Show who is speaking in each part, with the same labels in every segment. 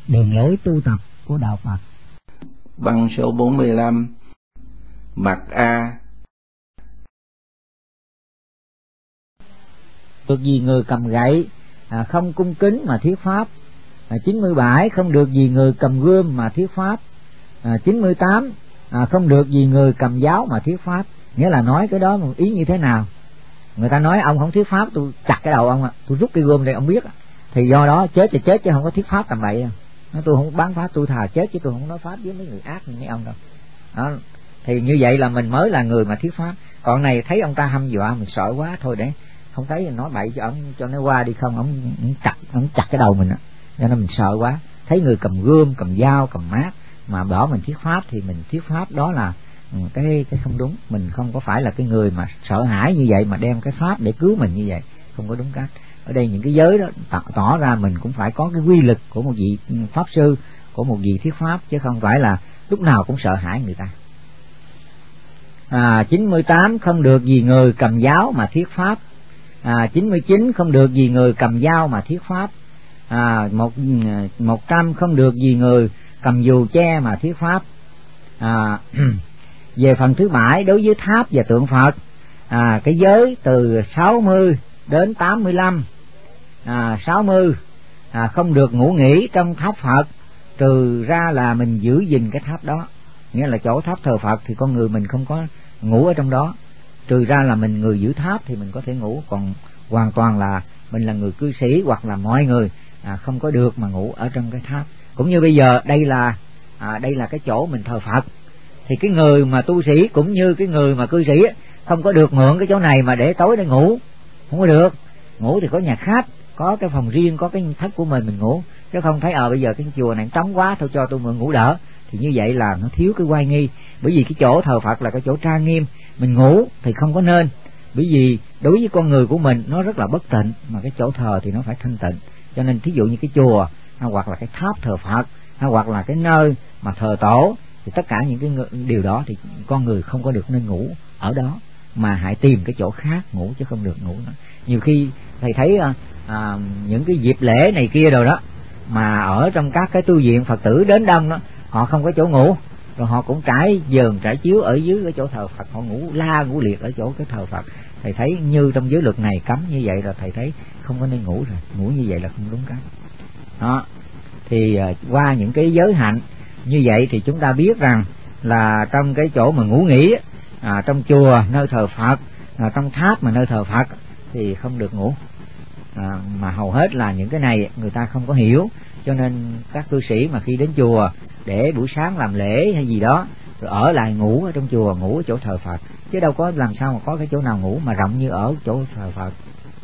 Speaker 1: đường lối tu tập của đạo Phật.
Speaker 2: Băng số 45. Mặt A.
Speaker 1: Được gì người cầm gậy không cung kính mà thuyết pháp. 97. Không được gì người cầm gươm mà thuyết pháp. 98. Không được gì người cầm giáo mà thuyết pháp. Nghĩa là nói cái đó một ý như thế nào? Người ta nói ông không thuyết pháp, tôi chặt cái đầu ông, tôi rút cái gươm đây ông biết, thì do đó chết thì chết chứ không có thuyết pháp tầm bậy. Nói tôi không bán pháp, tôi thà chết chứ tôi không nói pháp với mấy người ác như mấy ông đâu. Đó, thì như vậy là mình mới là người mà thuyết pháp. Còn này thấy ông ta hăm dọa mình sợ quá, thôi để không thấy nói bậy cho ông, cho nó qua đi, không ông chặt cái đầu mình á, cho nên mình sợ quá. Thấy người cầm gươm, cầm dao, cầm mát mà bảo mình thuyết pháp thì mình thuyết pháp đó là cái không đúng. Mình không có phải là cái người mà sợ hãi như vậy mà đem cái pháp để cứu mình như vậy, không có đúng cách. Ở đây những cái giới đó tỏ ra mình cũng phải có cái quy lực của một vị pháp sư, của một vị thuyết pháp, chứ không phải là lúc nào cũng sợ hãi người ta. 98. Không được gì người cầm giáo mà thuyết pháp. 99. Không được gì người cầm dao mà thuyết pháp. 100. Không được gì người cầm dù che mà thuyết pháp. Về phần thứ 7, đối với tháp và tượng Phật, cái giới từ 60 đến 85. 60. Không được ngủ nghỉ trong tháp Phật, trừ ra là mình giữ gìn cái tháp đó. Nghĩa là chỗ tháp thờ Phật thì con người mình không có ngủ ở trong đó, trừ ra là mình người giữ tháp thì mình có thể ngủ, còn hoàn toàn là mình là người cư sĩ hoặc là mọi người không có được mà ngủ ở trong cái tháp. Cũng như bây giờ đây là cái chỗ mình thờ Phật, thì cái người mà tu sĩ cũng như cái người mà cư sĩ không có được mượn cái chỗ này mà để tối để ngủ, không có được. Ngủ thì có nhà khách, có cái phòng riêng, có cái thất của mình ngủ, chứ không thấy bây giờ cái chùa này trống quá, thôi cho tôi mượn ngủ đỡ. Thì như vậy là nó thiếu cái oai nghi, bởi vì cái chỗ thờ Phật là cái chỗ trang nghiêm, mình ngủ thì không có nên. Bởi vì đối với con người của mình nó rất là bất tịnh, mà cái chỗ thờ thì nó phải thanh tịnh. Cho nên thí dụ như cái chùa hoặc là cái tháp thờ Phật hoặc là cái nơi mà thờ tổ, thì tất cả những cái điều đó thì con người không có được nên ngủ ở đó, mà hãy tìm cái chỗ khác ngủ chứ không được ngủ nữa. Nhiều khi thầy thấy những cái dịp lễ này kia rồi đó, mà ở trong các cái tu viện Phật tử đến đông đó, họ không có chỗ ngủ, rồi họ cũng trải giường trải chiếu ở dưới cái chỗ thờ Phật, họ ngủ liệt ở chỗ cái thờ Phật. Thầy thấy như trong giới luật này cấm như vậy là thầy thấy không có nên ngủ rồi, ngủ như vậy là không đúng cách. Đó, thì qua những cái giới hạnh như vậy thì chúng ta biết rằng là trong cái chỗ mà ngủ nghỉ, trong chùa nơi thờ Phật, trong tháp mà nơi thờ Phật thì không được ngủ. Mà hầu hết là những cái này người ta không có hiểu, cho nên các cư sĩ mà khi đến chùa để buổi sáng làm lễ hay gì đó rồi ở lại ngủ ở trong chùa, ngủ ở chỗ thờ Phật, chứ đâu có làm sao mà có cái chỗ nào ngủ mà rộng như ở chỗ thờ Phật.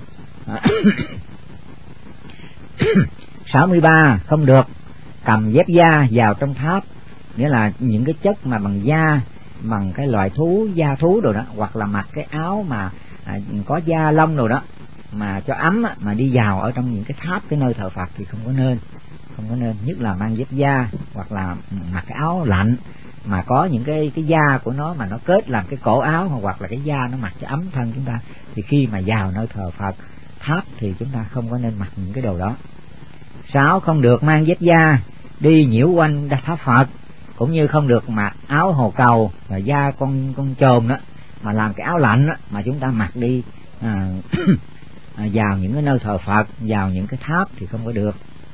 Speaker 1: 63. Không được cầm dép da vào trong tháp. Nghĩa là những cái chất mà bằng da, bằng cái loại thú, da thú rồi đó, hoặc là mặc cái áo mà có da lông rồi đó mà cho ấm mà đi vào ở trong những cái tháp, cái nơi thờ Phật thì không có nên. Nhất là mang dép da hoặc là mặc cái áo lạnh mà có những cái da của nó mà nó kết làm cái cổ áo, hoặc là cái da nó mặc cho ấm thân chúng ta, thì khi mà vào nơi thờ Phật tháp thì chúng ta không có nên mặc những cái đồ đó. 6. Không được mang dép da đi nhiễu quanh tháp Phật, cũng như không được mặc áo hồ cầu và da con chồn đó mà làm cái áo lạnh đó, mà chúng ta mặc đi vào những cái nơi thờ Phật, vào những cái tháp thì không có được.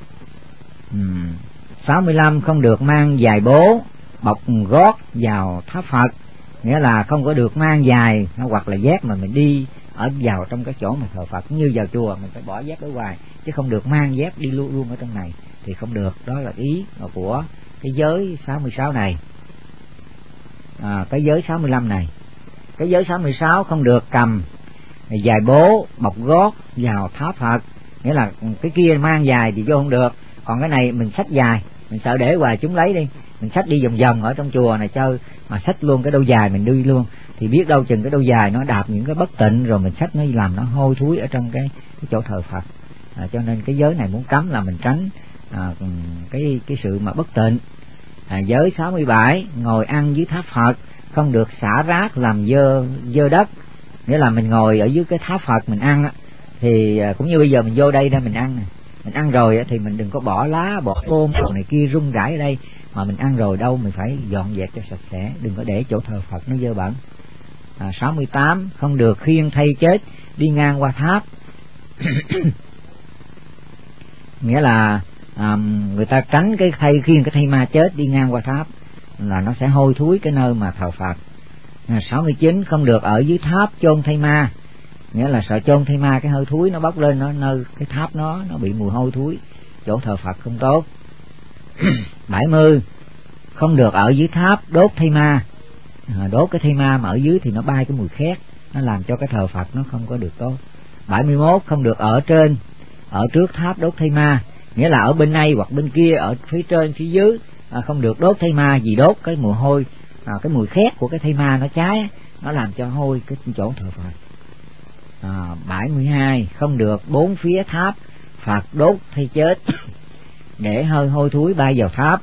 Speaker 1: 65. Không được mang giày bố bọc gót vào tháp Phật. Nghĩa là không có được mang giày hoặc là dép mà mình đi ở vào trong cái chỗ mà thờ Phật. Như vào chùa mình phải bỏ dép ở ngoài, chứ không được mang dép đi luôn ở trong này thì không được. Đó là ý của cái giới 66 này. Cái giới 65 này. Cái giới 66 không được cầm giày bố bọc gót vào tháp Phật. Nghĩa là cái kia mang giày thì vô không được, còn cái này mình xách giày, mình sợ để hoài chúng lấy đi, mình xách đi vòng vòng ở trong chùa này chơi, mà xách luôn cái đôi giày mình đi luôn thì biết đâu chừng cái đôi giày nó đạp những cái bất tịnh, rồi mình xách nó làm nó hôi thối ở trong cái chỗ thờ Phật. Cho nên cái giới này muốn cấm là mình tránh cái sự mà bất tịnh. Giới 67. Ngồi ăn dưới tháp Phật, không được xả rác làm dơ đất. Nghĩa là mình ngồi ở dưới cái tháp Phật mình ăn á, thì cũng như bây giờ mình vô đây mình ăn Mình ăn rồi thì mình đừng có bỏ lá, bỏ tôm này kia rung rải ở đây, mà mình ăn rồi đâu mình phải dọn dẹp cho sạch sẽ, đừng có để chỗ thờ Phật nó dơ bẩn. 68, không được khiêng thây chết đi ngang qua tháp. Nghĩa là người ta tránh cái thây, khiêng cái thây ma chết đi ngang qua tháp là nó sẽ hôi thối cái nơi mà thờ Phật. 69, không được ở dưới tháp chôn thây ma, nghĩa là sợ chôn thây ma cái hơi thối nó bốc lên, nó nơi cái tháp nó bị mùi hôi thối, chỗ thờ Phật không tốt. 70, không được ở dưới tháp đốt thây ma. Đốt cái thây ma mà ở dưới thì nó bay cái mùi khét, nó làm cho cái thờ Phật nó không có được tốt. 71, không được ở trên, ở trước tháp đốt thây ma, nghĩa là ở bên này hoặc bên kia, ở phía trên phía dưới, không được đốt thây ma, vì đốt cái mùi hôi, cái mùi khét của cái thây ma nó cháy, nó làm cho hôi cái chỗ thờ Phật. 72, không được bốn phía tháp Phật đốt thây chết để hơi hôi thối bay vào tháp.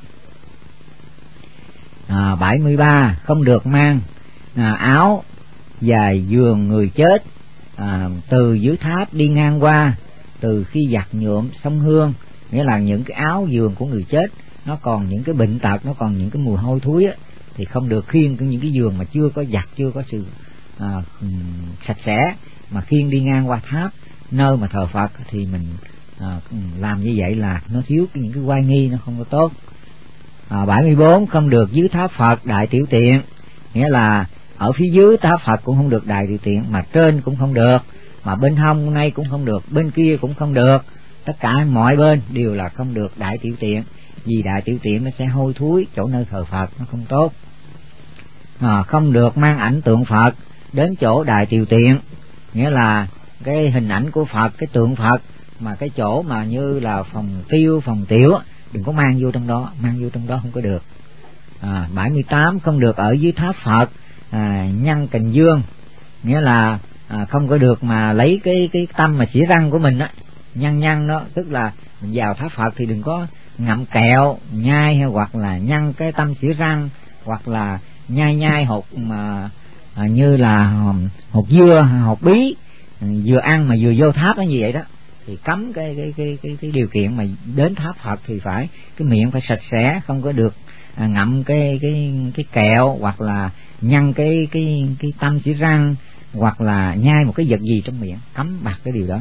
Speaker 1: 73, không được mang áo dài giường người chết từ dưới tháp đi ngang qua, từ khi giặt nhuộm sông Hương, nghĩa là những cái áo giường của người chết nó còn những cái bệnh tật, nó còn những cái mùi hôi thối á, thì không được khiêng những cái giường mà chưa có giặt, chưa có sự sạch sẽ mà khiêng đi ngang qua tháp nơi mà thờ Phật, thì mình làm như vậy là nó thiếu những cái oai nghi, nó không có tốt. 74, không được dưới tháp Phật đại tiểu tiện, nghĩa là ở phía dưới tháp Phật cũng không được đại tiểu tiện, mà trên cũng không được, mà bên hông này cũng không được, bên kia cũng không được, tất cả mọi bên đều là không được đại tiểu tiện, vì đại tiểu tiện nó sẽ hôi thối chỗ nơi thờ Phật, nó không tốt. Không được mang ảnh tượng Phật đến chỗ đại tiểu tiện, nghĩa là cái hình ảnh của Phật, cái tượng Phật mà cái chỗ mà như là phòng tiêu, phòng tiểu đừng có mang vô trong đó, mang vô trong đó không có được. 78, không được ở dưới tháp Phật nhăn cành dương, nghĩa là không có được mà lấy cái tâm mà xỉa răng của mình á, nhăn đó, tức là mình vào tháp Phật thì đừng có ngậm kẹo nhai, hay hoặc là nhăn cái tâm xỉa răng, hoặc là nhai hột mà như là hột dưa, hột bí, vừa ăn mà vừa vô tháp nó như vậy đó, thì cấm cái điều kiện mà đến tháp Phật thì phải cái miệng phải sạch sẽ, không có được ngậm cái kẹo, hoặc là nhăn cái tâm xỉa răng, hoặc là nhai một cái vật gì trong miệng, cấm bạc cái điều đó.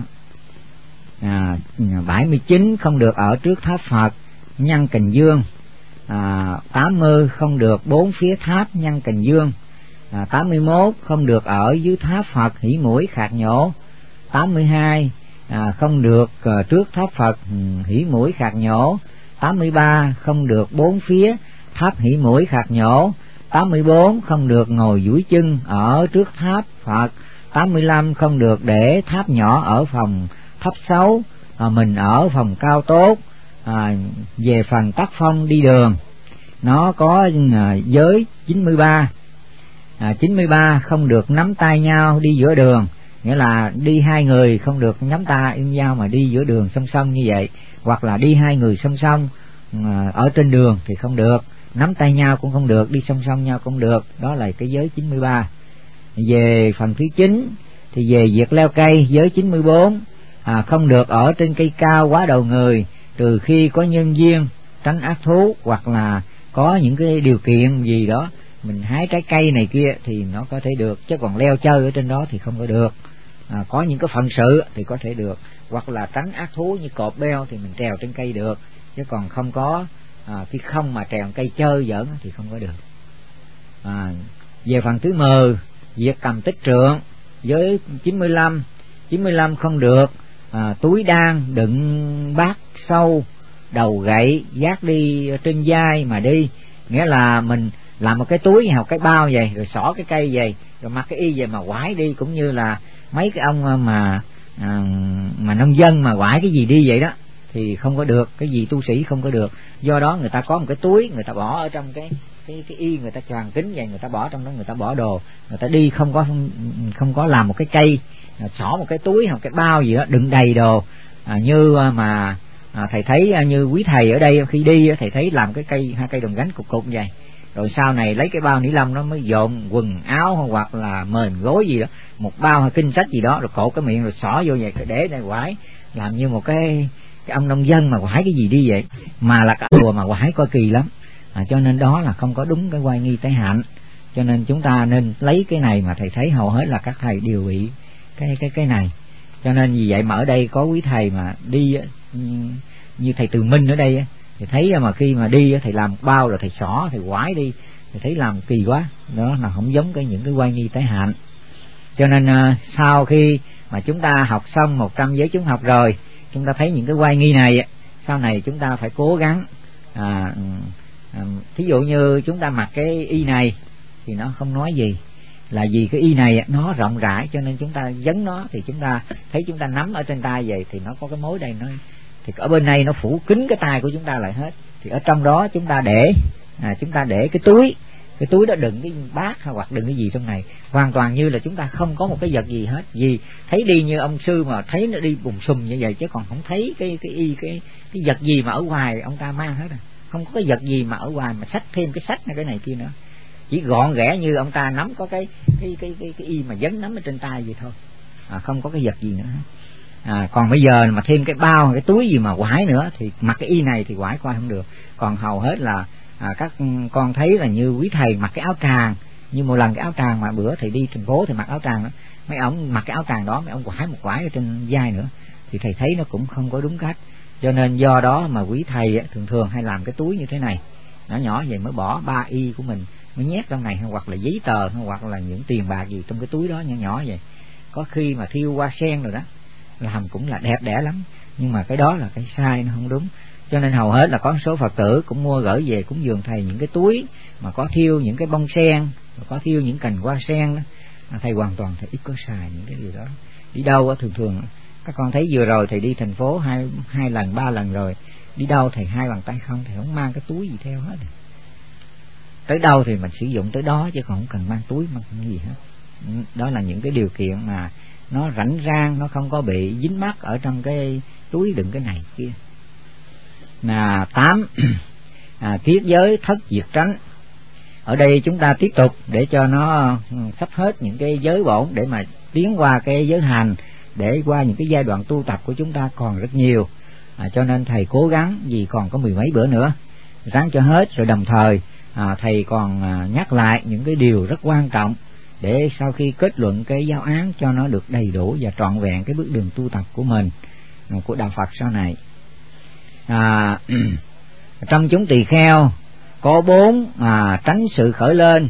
Speaker 1: 79, không được ở trước tháp Phật nhăn cành dương. 80, không được bốn phía tháp nhăn cành dương. 81, không được ở dưới tháp Phật hỉ mũi khạc nhổ. 82, không được trước tháp Phật hỉ mũi khạc nhổ. 83, không được bốn phía tháp hỉ mũi khạc nhổ. 84, không được ngồi duỗi chân ở trước tháp Phật. 85, không được để tháp nhỏ ở phòng thấp xấu, mình ở phòng cao tốt. Về phần tác phong đi đường, nó có giới 93. 93, không được nắm tay nhau đi giữa đường, nghĩa là đi hai người không được nắm tay ôm nhau mà đi giữa đường song song như vậy, hoặc là đi hai người song song ở trên đường thì không được, nắm tay nhau cũng không được, đi song song nhau cũng được, đó là cái giới 93. Về phần thứ 9 thì về việc leo cây, giới 94, không được ở trên cây cao quá đầu người, trừ khi có nhân duyên tránh ác thú, hoặc là có những cái điều kiện gì đó mình hái trái cây này kia thì nó có thể được, chứ còn leo chơi ở trên đó thì không có được. Có những cái phận sự thì có thể được, hoặc là tránh ác thú như cọp beo thì mình trèo trên cây được, chứ còn không có khi không mà trèo cây chơi giỡn thì không có được. Về phần thứ 10, việc cầm tích trượng, với 95. 95, không được túi đan đựng bát sâu, đầu gậy vác đi trên vai mà đi, nghĩa là mình làm một cái túi hoặc cái bao vậy, rồi xỏ cái cây vậy, rồi mặc cái y vậy mà quải đi, cũng như là mấy cái ông mà nông dân mà quải cái gì đi vậy đó thì không có được, cái gì tu sĩ không có được. Do đó người ta có một cái túi, người ta bỏ ở trong cái y, người ta choàng kính vậy, người ta bỏ trong đó, người ta bỏ đồ, người ta đi không có làm một cái cây, xỏ một cái túi hoặc cái bao gì đó đựng đầy đồ, như mà thầy thấy như quý thầy ở đây khi đi thầy thấy làm cái cây, hai cây đồng gánh cục vậy, rồi sau này lấy cái bao ni lông nó mới dồn quần áo hoặc là mền gối gì đó, một bao hay kinh sách gì đó, rồi cột cái miệng rồi xỏ vô vậy, để đây quải làm như một cái cái ông nông dân mà quải cái gì đi vậy, mà là cả đùa mà quải coi kỳ lắm. Cho nên đó là không có đúng cái oai nghi tế hạnh. Cho nên chúng ta nên lấy cái này, mà thầy thấy hầu hết là các thầy đều bị cái này. Cho nên vì vậy mà ở đây có quý thầy mà đi như thầy Từ Minh ở đây thì thấy mà khi mà đi thầy làm bao rồi thầy xỏ, thầy quải đi, thầy thấy làm kỳ quá, đó là không giống những cái oai nghi tế hạnh. Cho nên sau khi mà chúng ta học xong 100 giới chúng học rồi, chúng ta thấy những cái oai nghi này, sau này chúng ta phải cố gắng. Thí dụ như chúng ta mặc cái y này thì nó không nói gì, là vì cái y này nó rộng rãi, cho nên chúng ta dấn nó, thì chúng ta thấy chúng ta nắm ở trên tay vậy thì nó có cái mối đây, nó thì ở bên này nó phủ kín cái tay của chúng ta lại hết. Thì ở trong đó chúng ta để cái túi đó đựng cái bát hay hoặc đựng cái gì trong này, hoàn toàn như là chúng ta không có một cái vật gì hết. Vì thấy đi như ông sư mà thấy nó đi bùng xùm như vậy, chứ còn không thấy cái vật gì mà ở ngoài ông ta mang hết. Không có cái vật gì mà ở ngoài mà xách thêm cái sách hay cái này kia nữa, chỉ gọn ghẽ như ông ta nắm có cái y mà dấn nắm ở trên tay vậy thôi, không có cái vật gì nữa. Còn bây giờ mà thêm cái bao, cái túi gì mà quải nữa thì mặc cái y này thì quải coi không được. Còn hầu hết là các con thấy là như quý thầy mặc cái áo tràng, như một lần cái áo tràng mà bữa thầy đi thành phố thì mặc áo tràng đó, mấy ông mặc cái áo tràng đó mấy ông quải một quải ở trên vai nữa, thì thầy thấy nó cũng không có đúng cách. Cho nên do đó mà quý thầy thường hay làm cái túi như thế này, nhỏ nhỏ vậy, mới bỏ 3 y của mình mới nhét trong này, hoặc là giấy tờ hoặc là những tiền bạc gì trong cái túi đó nhỏ nhỏ vậy. Có khi mà thiêu hoa sen rồi đó, làm cũng là đẹp đẽ lắm, nhưng mà cái đó là cái sai, nó không đúng. Cho nên hầu hết là có số Phật tử cũng mua gửi về cúng dường thầy những cái túi mà có thiêu những cái bông sen, có thiêu những cành hoa sen đó. Thầy hoàn toàn thầy ít có xài những cái điều đó. Đi đâu thường các con thấy vừa rồi thầy đi thành phố hai lần 3 lần rồi, đi đâu thầy 2 bàn tay không, thầy không mang cái túi gì theo hết. Tới đâu thì mình sử dụng tới đó, chứ còn không cần mang túi mang cái gì hết. Đó là những cái điều kiện mà nó rảnh rang, nó không có bị dính mắc ở trong cái túi đựng cái này kia. 8. Tiết giới thất diệt tránh. Ở đây chúng ta tiếp tục để cho nó sắp hết những cái giới bổn để mà tiến qua cái giới hành, để qua những cái giai đoạn tu tập của chúng ta còn rất nhiều. Cho nên thầy cố gắng, vì còn có 10 mấy bữa nữa, ráng cho hết. Rồi đồng thời thầy còn nhắc lại những cái điều rất quan trọng để sau khi kết luận cái giáo án cho nó được đầy đủ và trọn vẹn cái bước đường tu tập của mình, của đạo Phật sau này. Trong chúng tỳ kheo có 4 tránh sự khởi lên.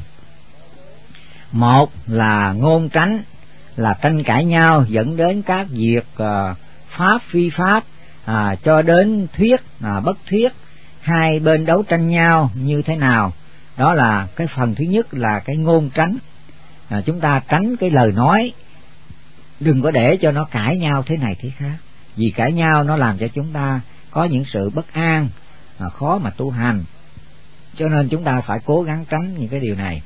Speaker 1: 1 là ngôn tránh, là tranh cãi nhau dẫn đến các việc pháp phi pháp, cho đến thuyết bất thuyết, hai bên đấu tranh nhau như thế nào. Đó là cái phần thứ nhất là cái ngôn tránh. Chúng ta tránh cái lời nói, đừng có để cho nó cãi nhau thế này thế khác, vì cãi nhau nó làm cho chúng ta có những sự bất an, khó mà tu hành. Cho nên chúng ta phải cố gắng tránh những cái điều này.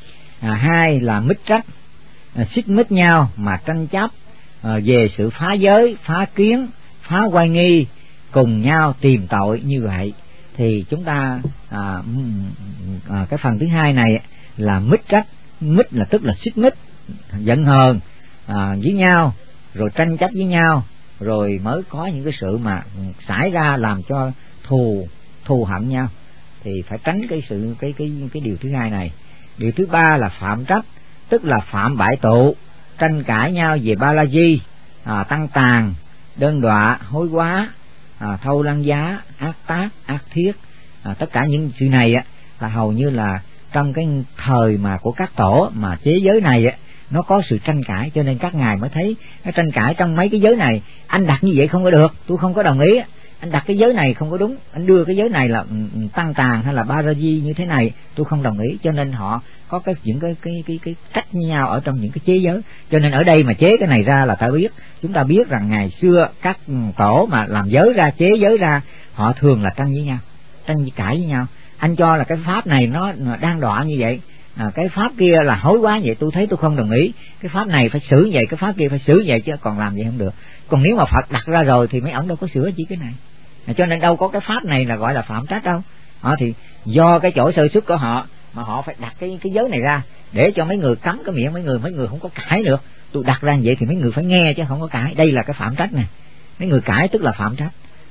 Speaker 1: 2 là mích trách, xích mích nhau mà tranh chấp về sự phá giới, phá kiến, phá oai nghi, cùng nhau tìm tội như vậy. Thì chúng ta cái phần thứ 2 này là mích trách. Mích là tức là xích mích, giận hờn với nhau, rồi tranh chấp với nhau, rồi mới có những cái sự mà xảy ra làm cho thù hận nhau. Thì phải tránh cái điều thứ 2 này. Điều thứ 3 là phạm trách, tức là phạm bại tụ, tranh cãi nhau về ba la di, tăng tàn, đơn đọa, hối quá, thâu lăng giá, ác tác, ác thiết. Tất cả những sự này là hầu như là trong cái thời mà của các tổ mà chế giới này nó có sự tranh cãi, cho nên các ngài mới thấy cái tranh cãi trong mấy cái giới này. Anh đặt như vậy không có được, tôi không có đồng ý. Anh đặt cái giới này không có đúng, anh đưa cái giới này là tăng tàn hay là ba ra di như thế này, tôi không đồng ý. Cho nên họ có những cái cách như nhau ở trong những cái chế giới. Cho nên ở đây mà chế cái này ra là chúng ta biết rằng ngày xưa các tổ mà làm giới ra, chế giới ra, họ thường là tranh với nhau, tranh cãi với nhau. Anh cho là cái pháp này nó đang đọa như vậy, cái pháp kia là hối quá vậy, tôi thấy tôi không đồng ý. Cái pháp này phải xử vậy, cái pháp kia phải xử vậy, chứ còn làm vậy không được. Còn nếu mà Phật đặt ra rồi thì mấy ổng đâu có sửa chỉ cái này. Cho nên đâu có cái pháp này là gọi là phạm trách đâu. Thì do cái chỗ sơ xuất của họ mà họ phải đặt cái giới này ra để cho mấy người cấm cái miệng mấy người không có cãi được. Tôi đặt ra vậy thì mấy người phải nghe chứ không có cãi. Đây là cái phạm trách nè. Mấy người cãi tức là phạm trách.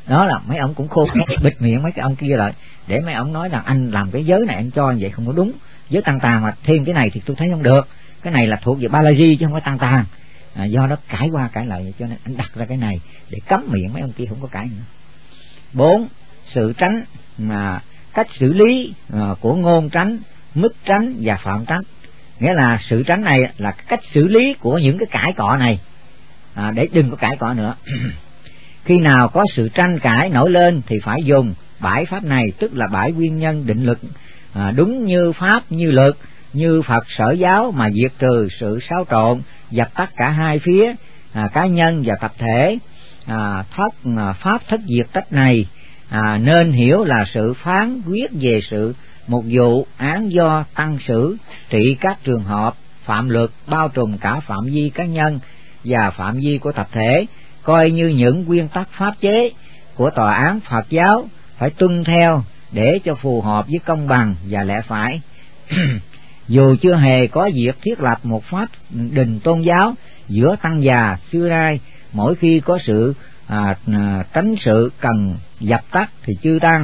Speaker 1: Đó là mấy ông cũng khôn bịt miệng mấy cái ông kia lại, để mấy ông nói rằng anh làm cái giới này anh cho vậy không có đúng, giới tăng tàng mà thêm cái này thì tôi thấy không được, cái này là thuộc về Balaji chứ không có tăng tàng. Do đó cãi qua cãi lại, cho nên anh đặt ra cái này để cấm miệng mấy ông kia không có cãi nữa. 4. Sự tránh, mà cách xử lý của ngôn tránh, mức tránh và phạm tránh. Nghĩa là sự tránh này là cách xử lý của những cái cãi cọ này, để đừng có cãi cọ nữa. Khi nào có sự tranh cãi nổi lên thì phải dùng 7 pháp này, tức là 7 nguyên nhân định lực, đúng như pháp như lực, như Phật sở giáo mà diệt trừ sự xáo trộn, dập tắt cả hai phía, cá nhân và tập thể. Pháp thất diệt tách này nên hiểu là sự phán quyết về sự một vụ án do tăng xử trị các trường hợp phạm luật, bao trùm cả phạm vi cá nhân và phạm vi của tập thể, coi như những nguyên tắc pháp chế của tòa án Phật giáo phải tuân theo để cho phù hợp với công bằng và lẽ phải. Dù chưa hề có việc thiết lập một pháp đình tôn giáo giữa tăng già xưa nay, mỗi khi có sự tránh sự cần dập tắt thì chư tăng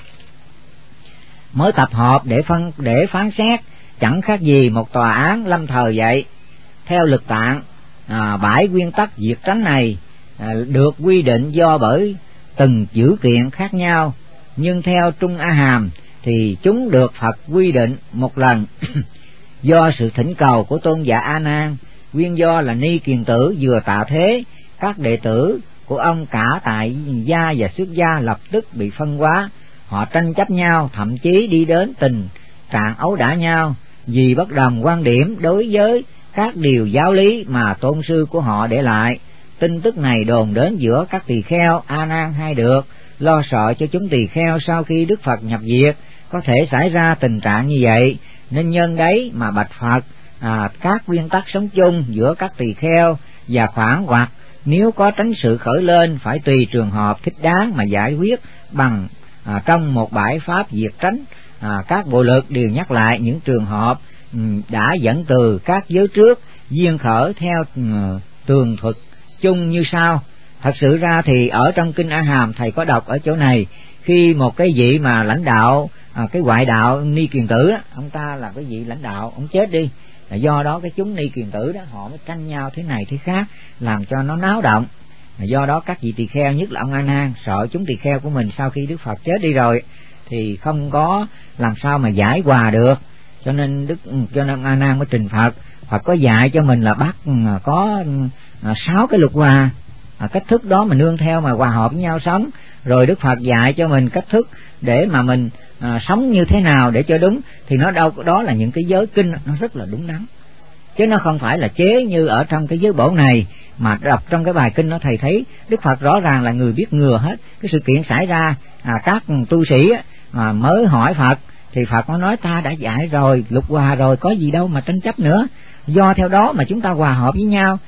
Speaker 1: mới tập hợp để phán xét, chẳng khác gì một tòa án lâm thời vậy. Theo lực tạng, 7 nguyên tắc diệt tránh này được quy định do bởi từng dữ kiện khác nhau, nhưng theo Trung A Hàm thì chúng được Phật quy định một lần do sự thỉnh cầu của tôn giả A Nan. Nguyên do là Ni Kiền Tử vừa tạ thế, các đệ tử của ông cả tại gia và xuất gia lập tức bị phân hóa, họ tranh chấp nhau, thậm chí đi đến tình trạng ấu đả nhau vì bất đồng quan điểm đối với các điều giáo lý mà tôn sư của họ để lại. Tin tức này đồn đến giữa các tỳ kheo A Nan hay được, lo sợ cho chúng tỳ kheo sau khi Đức Phật nhập diệt có thể xảy ra tình trạng như vậy, nên nhân đấy mà bạch Phật các nguyên tắc sống chung giữa các tỳ kheo và khoảng hoặc nếu có tránh sự khởi lên phải tùy trường hợp thích đáng mà giải quyết bằng trong một bãi pháp diệt tránh. Các bộ lực đều nhắc lại những trường hợp đã dẫn từ các giới trước duyên khởi theo tường thuật chung như sau. Thật sự ra thì ở trong kinh A Hàm thầy có đọc ở chỗ này, khi một cái vị mà lãnh đạo cái ngoại đạo Ni Kiền Tử đó, ông ta là cái vị lãnh đạo, ông chết đi, là do đó cái chúng Ni Kiền Tử đó họ mới tranh nhau thế này thế khác, làm cho nó náo động. Do đó các vị tỳ kheo, nhất là ông A Nan, sợ chúng tỳ kheo của mình sau khi Đức Phật chết đi rồi thì không có làm sao mà giải hòa được, cho nên ông A Nan mới trình Phật. Phật có dạy cho mình là bắt có 6 cái luật hòa, cách thức đó mình nương theo mà hòa hợp với nhau sống. Rồi Đức Phật dạy cho mình cách thức để mà mình sống như thế nào để cho đúng, thì nó đâu đó là những cái giới kinh nó rất là đúng đắn, chứ nó không phải là chế như ở trong cái giới bổ này. Mà đọc trong cái bài kinh nó thầy thấy Đức Phật rõ ràng là người biết ngừa hết cái sự kiện xảy ra. Các tu sĩ mới hỏi Phật thì Phật mới nói ta đã dạy rồi, luật hòa rồi, có gì đâu mà tranh chấp nữa, do theo đó mà chúng ta hòa hợp với nhau.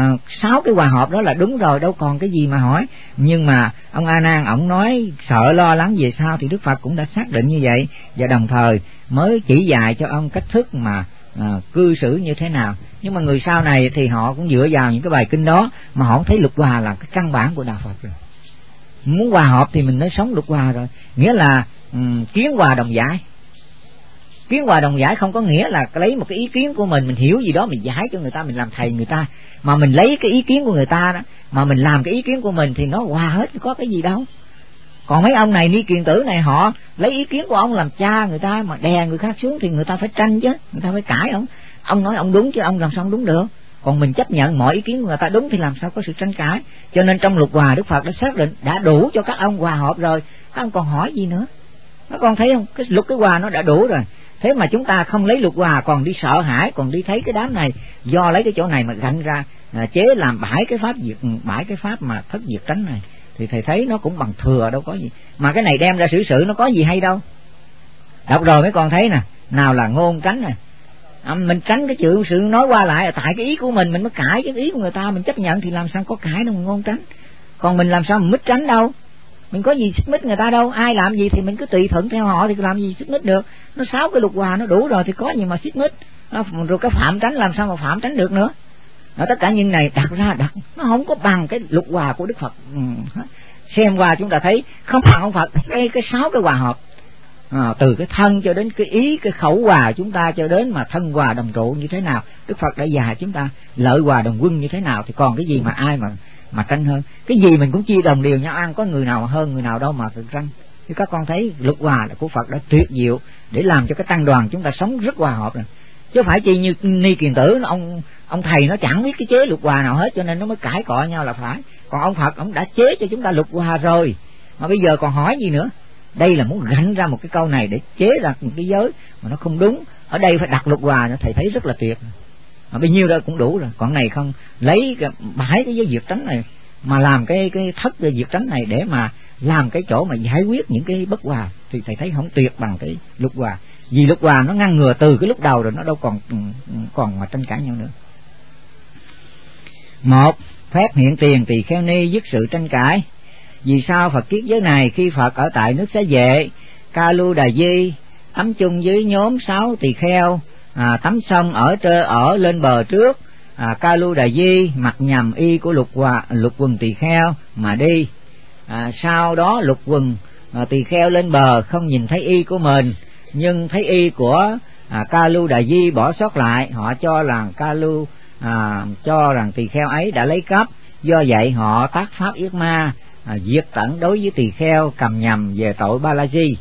Speaker 1: 6 cái hòa hợp đó là đúng rồi, đâu còn cái gì mà hỏi. Nhưng mà ông A Nan ổng nói sợ lo lắng về sau thì Đức Phật cũng đã xác định như vậy, và đồng thời mới chỉ dạy cho ông cách thức mà cư xử như thế nào. Nhưng mà người sau này thì họ cũng dựa vào những cái bài kinh đó mà họ thấy luật hòa là cái căn bản của đạo Phật rồi. Muốn hòa hợp thì mình nói sống luật hòa rồi, nghĩa là kiến hòa đồng giải. Kiến hòa đồng giải không có nghĩa là lấy một cái ý kiến của mình hiểu gì đó mình giải cho người ta, mình làm thầy người ta, mà mình lấy cái ý kiến của người ta đó mà mình làm cái ý kiến của mình thì nó hòa hết, có cái gì đâu. Còn mấy ông này Ni Kiền Tử này họ lấy ý kiến của ông làm cha người ta mà đè người khác xuống thì người ta phải tranh chứ, người ta phải cãi ông nói ông đúng chứ ông làm sao ông đúng được. Còn mình chấp nhận mọi ý kiến của người ta đúng thì làm sao có sự tranh cãi. Cho nên trong luật hòa Đức Phật đã xác định đã đủ cho các ông hòa hợp rồi, các ông còn hỏi gì nữa. Các con thấy không, cái luật cái hòa nó đã đủ rồi. Thế mà chúng ta không lấy luật hòa, còn đi sợ hãi, còn đi thấy cái đám này do lấy cái chỗ này mà gạnh ra chế làm 7 cái pháp mà thất diệt tránh này, thì thầy thấy nó cũng bằng thừa, đâu có gì. Mà cái này đem ra xử sự nó có gì hay đâu. Đọc rồi mấy con thấy nè, nào là ngôn tránh nè, mình tránh cái chuyện sự nói qua lại, tại cái ý của mình mới cãi, cái ý của người ta mình chấp nhận thì làm sao có cãi đâu mà ngôn tránh. Còn mình làm sao mình mít tránh đâu, mình có gì xích mít người ta đâu, ai làm gì thì mình cứ tùy thuận theo họ thì làm gì xích mít được. Nó 6 cái luật hòa nó đủ rồi thì có gì mà xích mít. Rồi cái phạm tránh làm sao mà phạm tránh được nữa. Tất cả những này đặt nó không có bằng cái luật hòa của Đức Phật. xem qua chúng ta thấy không bằng ông Phật cái 6 cái hòa hợp, từ cái thân cho đến cái ý, cái khẩu hòa chúng ta cho đến mà thân hòa đồng trụ như thế nào. Đức Phật đã dạy chúng ta lợi hòa đồng quân như thế nào, thì còn cái gì mà ai mà tranh hơn. Cái gì mình cũng chia đồng đều nhau ăn, có người nào hơn người nào đâu mà tự tranh. Thì các con thấy luật hòa của Phật đã tuyệt diệu để làm cho cái tăng đoàn chúng ta sống rất hòa hợp rồi. Chứ phải chi như Ni Kiền Tử ông thầy nó chẳng biết cái chế luật hòa nào hết, cho nên nó mới cãi cọ nhau là phải. Còn ông Phật ông đã chế cho chúng ta luật hòa rồi, mà bây giờ còn hỏi gì nữa. Đây là muốn gánh ra một cái câu này để chế ra một cái giới mà nó không đúng. Ở đây phải đặt luật hòa, nó thầy thấy rất là tuyệt, mà bấy nhiêu đó cũng đủ rồi. Còn này không lấy bãi cái giới diệt tránh này mà làm cái thất về diệt tránh này để mà làm cái chỗ mà giải quyết những cái bất hòa, thì thầy thấy không tuyệt bằng cái luật hòa. Vì luật hòa nó ngăn ngừa từ cái lúc đầu rồi, nó đâu còn mà tranh cãi nhau nữa. Một, phép hiện tiền tỳ kheo ni dứt sự tranh cãi. Vì sao Phật kiết giới này khi Phật ở tại nước Xá Vệ, Ca Lu Đà Di tắm chung với nhóm 6 tỳ kheo, tắm xong ở lên bờ trước, Ca Lu Đà Di mặc nhằm y của lục quần tỳ kheo mà đi. Sau đó lục quần tỳ kheo lên bờ không nhìn thấy y của mình, nhưng thấy y của Ca Lu Đà Di bỏ sót lại. Họ cho rằng tỳ kheo ấy đã lấy cắp, do vậy họ tác pháp yết ma diệt tận đối với tỳ kheo cầm nhầm về tội Ba La Di.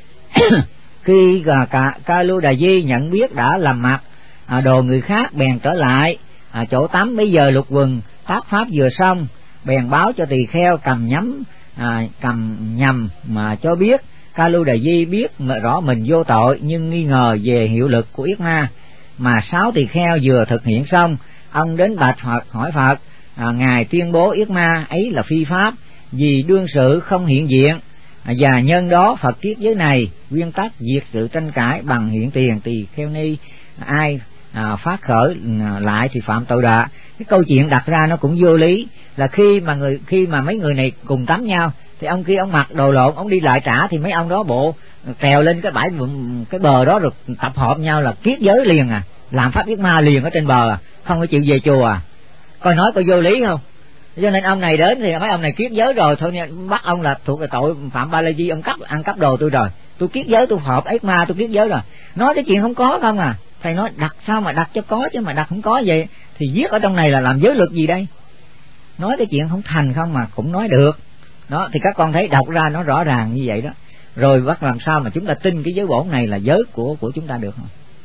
Speaker 1: Khi Ca Lu Đà Di nhận biết đã làm mặt đồ người khác, bèn trở lại chỗ tắm. Bây giờ lục quần tác pháp vừa xong, bèn báo cho tỳ kheo cầm nhầm mà cho biết. Ca Lu Đà Di biết rõ mình vô tội, nhưng nghi ngờ về hiệu lực của yết ma. Mà 6 tỳ kheo vừa thực hiện xong, ông đến bạch Phật hỏi Phật, ngài tuyên bố yết ma ấy là phi pháp, vì đương sự không hiện diện, và nhân đó Phật kiết giới này nguyên tắc diệt sự tranh cãi bằng hiện tiền tỳ kheo ni, ai phát khởi lại thì phạm tội đọa. Cái câu chuyện đặt ra nó cũng vô lý, là khi mà mấy người này cùng tắm nhau thì ông kia ông mặc đồ lộn, ông đi lại trả, thì mấy ông đó bộ trèo lên cái bờ đó rồi tập hợp nhau là kiết giới liền, làm pháp yết ma liền ở trên bờ, không có chịu về chùa. Coi nói có vô lý không? Cho nên ông này đến thì mấy ông này kiết giới rồi, thôi bắt ông là thuộc về tội phạm Ba La Di, ông ăn cắp đồ tôi rồi, tôi kiết giới, tôi hợp yết ma, tôi kiết giới rồi. Nói cái chuyện không có không à. Thầy nói đặt sao mà đặt cho có, chứ mà đặt không có vậy thì viết ở trong này là làm giới luật gì đây? Nói cái chuyện không thành không mà cũng nói được. Đó thì các con thấy đọc ra nó rõ ràng như vậy đó. Rồi bắt làm sao mà chúng ta tin cái giới bổn này là giới của chúng ta được không?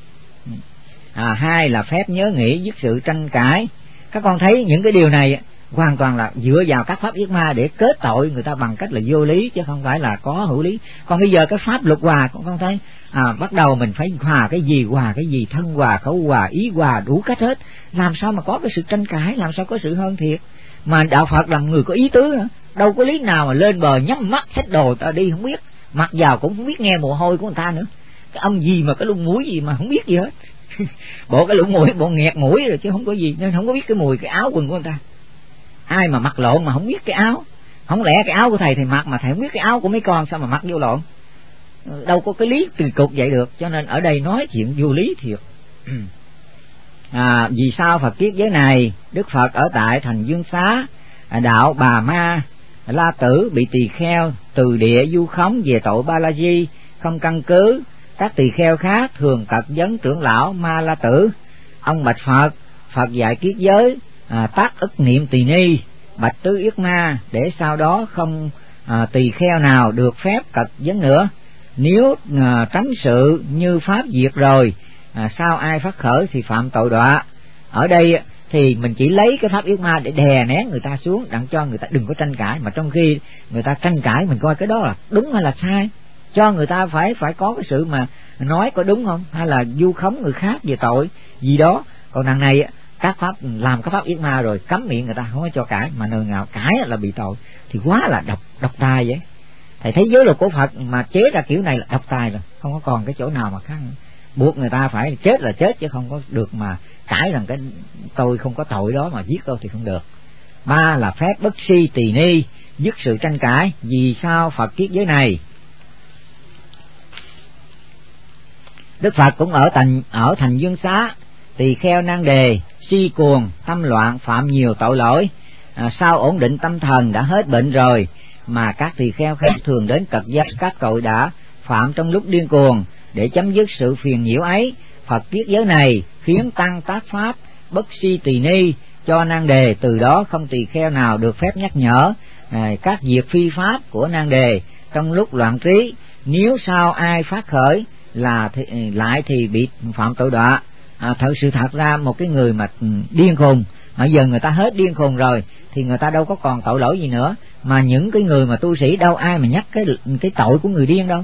Speaker 1: Hai là phép nhớ nghĩ dứt sự tranh cãi. Các con thấy những cái điều này hoàn toàn là dựa vào các pháp yết ma để kết tội người ta bằng cách là vô lý, chứ không phải là có hữu lý. Còn bây giờ cái pháp luật hòa con thấy bắt đầu mình phải hòa cái gì, thân hòa, khẩu hòa, ý hòa, đủ cách hết. Làm sao mà có cái sự tranh cãi, làm sao có sự hơn thiệt. Mà đạo Phật là người có ý tứ nữa, đâu có lý nào mà lên bờ nhắm mắt xách đồ ta đi không biết, mặc vào cũng không biết nghe mồ hôi của người ta nữa. Cái ông gì mà cái lung mũi gì mà không biết gì hết. Bộ cái lũng mũi, bộ nghẹt mũi rồi chứ không có gì, nên không có biết cái mùi cái áo quần của người ta. Ai mà mặc lộn mà không biết cái áo, không lẽ cái áo của thầy mặc mà thầy không biết cái áo của mấy con, sao mà mặc vô lộn? Đâu có cái lý kỳ cục vậy được. Cho nên ở đây nói chuyện vô lý thiệt. Vì sao Phật kiết giới này Đức Phật ở tại thành Dương Xá, đạo Bà Ma La Tử bị tỳ kheo từ địa vu khống về tội Ba La Di không căn cứ. Các tỳ kheo khác thường cật vấn trưởng lão Ma La Tử. Ông bạch Phật dạy kiết giới tác ức niệm tỳ ni, bạch tứ yết ma, để sau đó không tỳ kheo nào được phép cật vấn nữa. Nếu tránh sự như pháp diệt rồi, sao ai phát khởi thì phạm tội đọa. Ở đây thì mình chỉ lấy cái pháp yết ma để đè nén người ta xuống, đặng cho người ta đừng có tranh cãi. Mà trong khi người ta tranh cãi, mình coi cái đó là đúng hay là sai, cho người ta phải có cái sự mà nói có đúng không, hay là vu khống người khác về tội gì đó. Còn đằng này các pháp làm các pháp yết ma rồi cấm miệng người ta không có cho cãi, mà nơi nào cãi là bị tội, thì quá là độc tài vậy. Thầy thấy giới luật của Phật mà chế ra kiểu này là độc tài rồi, không có còn cái chỗ nào mà khác nữa. Buộc người ta phải chết là chết, chứ không có được mà cãi rằng cái tôi không có tội đó mà giết tôi thì không được. Ba là phép bất si tỳ ni dứt sự tranh cãi. Vì sao Phật kiết giới này? Đức Phật cũng ở thành Dương Xá, tỳ kheo nan đề, si cuồng, tâm loạn, phạm nhiều tội lỗi. Sau ổn định tâm thần đã hết bệnh rồi, mà các tỳ kheo khác thường đến cật giác các tội đã phạm trong lúc điên cuồng. Để chấm dứt sự phiền nhiễu ấy, Phật kiết giới này khiến tăng tác pháp bất si tỳ ni cho nan đề, từ đó không tỳ kheo nào được phép nhắc nhở các việc phi pháp của nan đề trong lúc loạn trí. Nếu sau ai phát khởi lại thì bị phạm tội đọa. Sự thật ra một cái người mà điên khùng, bây giờ người ta hết điên khùng rồi thì người ta đâu có còn tội lỗi gì nữa, mà những cái người mà tu sĩ đâu ai mà nhắc cái tội của người điên đâu,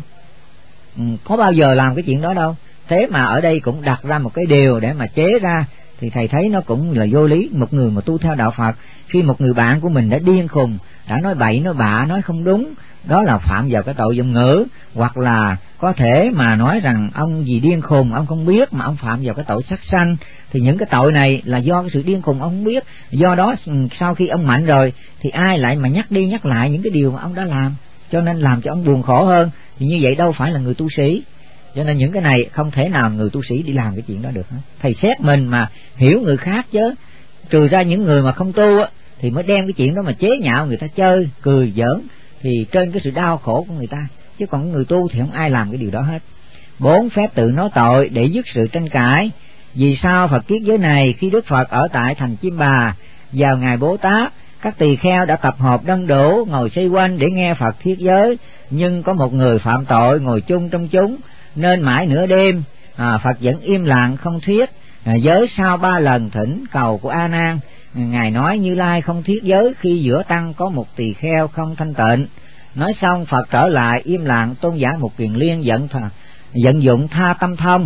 Speaker 1: có bao giờ làm cái chuyện đó đâu. Thế mà ở đây cũng đặt ra một cái điều để mà chế ra, thì thầy thấy nó cũng là vô lý. Một người mà tu theo đạo Phật, khi một người bạn của mình đã điên khùng, đã nói bậy nói bạ, nói không đúng, đó là phạm vào cái tội dụng ngữ, hoặc là có thể mà nói rằng ông gì điên khùng ông không biết mà ông phạm vào cái tội sát sanh, thì những cái tội này là do cái sự điên khùng ông không biết. Do đó sau khi ông mạnh rồi thì ai lại mà nhắc đi nhắc lại những cái điều mà ông đã làm, cho nên làm cho ông buồn khổ hơn. Thì như vậy đâu phải là người tu sĩ. Cho nên những cái này không thể nào người tu sĩ đi làm cái chuyện đó được. Thầy xét mình mà hiểu người khác chứ, trừ ra những người mà không tu thì mới đem cái chuyện đó mà chế nhạo người ta, chơi cười giỡn, thì trên cái sự đau khổ của người ta. Chứ còn người tu thì không ai làm cái điều đó hết. 4. Phép tự nói tội để dứt sự tranh cãi. Vì sao Phật kiết giới này, khi Đức Phật ở tại thành Chiêm Bà vào ngày Bố Tát, các tỳ kheo đã tập hợp đông đủ ngồi xoay quanh để nghe Phật thuyết giới, nhưng có một người phạm tội ngồi chung trong chúng, nên mãi nửa đêm Phật vẫn im lặng không thuyết giới. Sau 3 lần thỉnh cầu của A Nan, ngài nói Như Lai không thuyết giới khi giữa tăng có một tỳ kheo không thanh tịnh. Nói xong Phật trở lại im lặng. Tôn giả Mục Kiền Liên vận dụng tha tâm thông,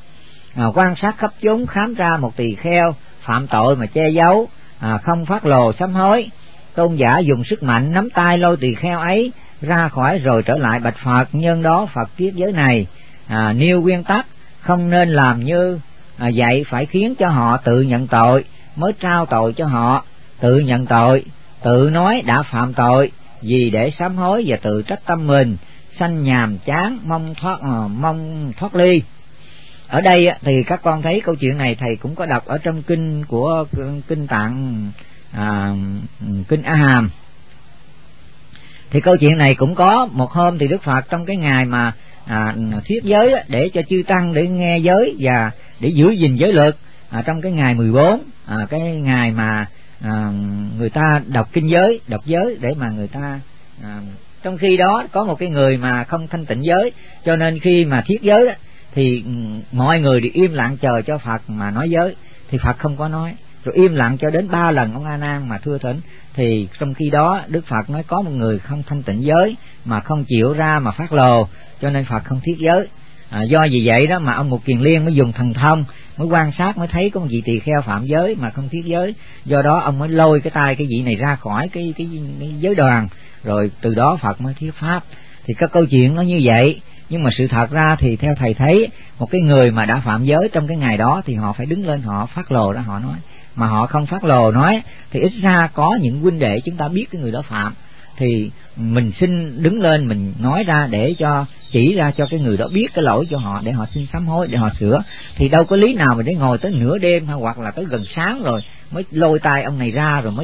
Speaker 1: quan sát khắp chúng, khám ra một tỳ kheo phạm tội mà che giấu, không phát lồ sám hối. Tôn giả dùng sức mạnh nắm tay lôi tỳ kheo ấy ra khỏi, rồi trở lại bạch Phật. Nhân đó Phật kiết giới này nêu nguyên tắc không nên làm như vậy, phải khiến cho họ tự nhận tội mới trao tội cho họ. Tự nhận tội, tự nói đã phạm tội, vì để sám hối và tự trách tâm mình, sanh nhàm chán mong thoát ly. Ở đây thì các con thấy câu chuyện này thầy cũng có đọc ở trong kinh của kinh Tạng, kinh A Hàm. Thì câu chuyện này cũng có một hôm thì Đức Phật trong cái ngày mà thuyết giới để cho chư tăng để nghe giới và để giữ gìn giới luật, trong cái ngày 14, cái ngày mà người ta đọc kinh giới, đọc giới để mà người ta trong khi đó có một cái người mà không thanh tịnh giới, cho nên khi mà thuyết giới đó, thì mọi người đều im lặng chờ cho Phật mà nói giới, thì Phật không có nói, rồi im lặng cho đến 3 lần ông A Nan mà thưa thỉnh. Thì trong khi đó Đức Phật nói có một người không thanh tịnh giới mà không chịu ra mà phát lồ, cho nên Phật không thuyết giới. Do vì vậy đó mà ông Mục Kiền Liên mới dùng thần thông, mới quan sát, mới thấy có một vị tỳ kheo phạm giới mà không thuyết giới. Do đó ông mới lôi cái tay cái vị này ra khỏi cái giới đoàn, rồi từ đó Phật mới thuyết pháp. Thì các câu chuyện nó như vậy. Nhưng mà sự thật ra thì theo thầy thấy, một cái người mà đã phạm giới trong cái ngày đó thì họ phải đứng lên họ phát lồ ra họ nói. Mà họ không phát lồ nói thì ít ra có những huynh đệ chúng ta biết cái người đó phạm, thì mình xin đứng lên mình nói ra để cho chỉ ra cho cái người đó biết cái lỗi cho họ, để họ xin sám hối, để họ sửa. Thì đâu có lý nào mà để ngồi tới nửa đêm hay hoặc là tới gần sáng rồi mới lôi tay ông này ra, rồi mới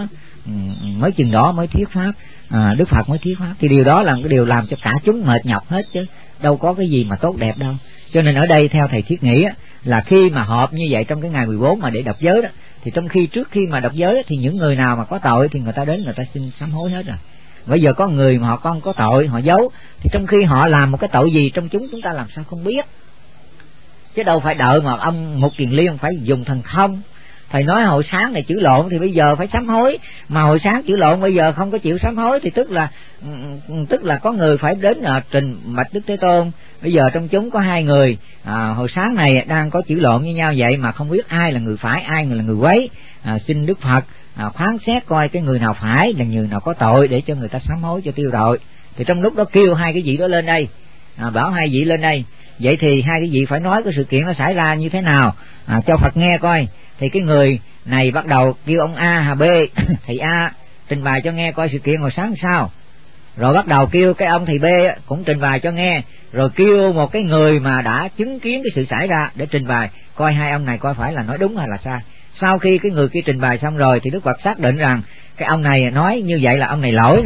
Speaker 1: chừng đó mới thuyết pháp, Đức Phật mới thuyết pháp. Thì điều đó là cái điều làm cho cả chúng mệt nhọc hết, chứ đâu có cái gì mà tốt đẹp đâu. Cho nên ở đây theo thầy thiết nghĩ là khi mà họp như vậy trong cái ngày 14 mà để đọc giới đó, thì trước khi mà đọc giới thì những người nào mà có tội thì người ta đến người ta xin sám hối hết rồi. Bây giờ có người mà họ có tội họ giấu, thì trong khi họ làm một cái tội gì trong chúng ta làm sao không biết, chứ đâu phải đợi mà ông Mục Kiền Liên phải dùng thần thông. Thầy nói hồi sáng này chữ lộn thì bây giờ phải sám hối, mà hồi sáng chữ lộn bây giờ không có chịu sám hối, thì tức là có người phải đến trình bạch Đức Thế Tôn. Bây giờ trong chúng có 2 người hồi sáng này đang có chữ lộn với nhau vậy mà không biết ai là người phải, ai là người quấy. Xin Đức Phật phán xét coi cái người nào phải là người nào có tội để cho người ta sám hối cho tiêu tội. Thì trong lúc đó kêu 2 cái vị đó lên đây, bảo 2 vị lên đây. Vậy thì 2 cái vị phải nói cái sự kiện nó xảy ra như thế nào cho Phật nghe coi. Thì cái người này bắt đầu kêu ông A hà B, thầy A trình bày cho nghe coi sự kiện hồi sáng sao. Rồi bắt đầu kêu cái ông thầy B cũng trình bày cho nghe. Rồi kêu một cái người mà đã chứng kiến cái sự xảy ra để trình bày coi 2 ông này coi phải là nói đúng hay là sai. Sau khi cái người kia trình bày xong rồi thì Đức Phật xác định rằng cái ông này nói như vậy là ông này lỗi nè,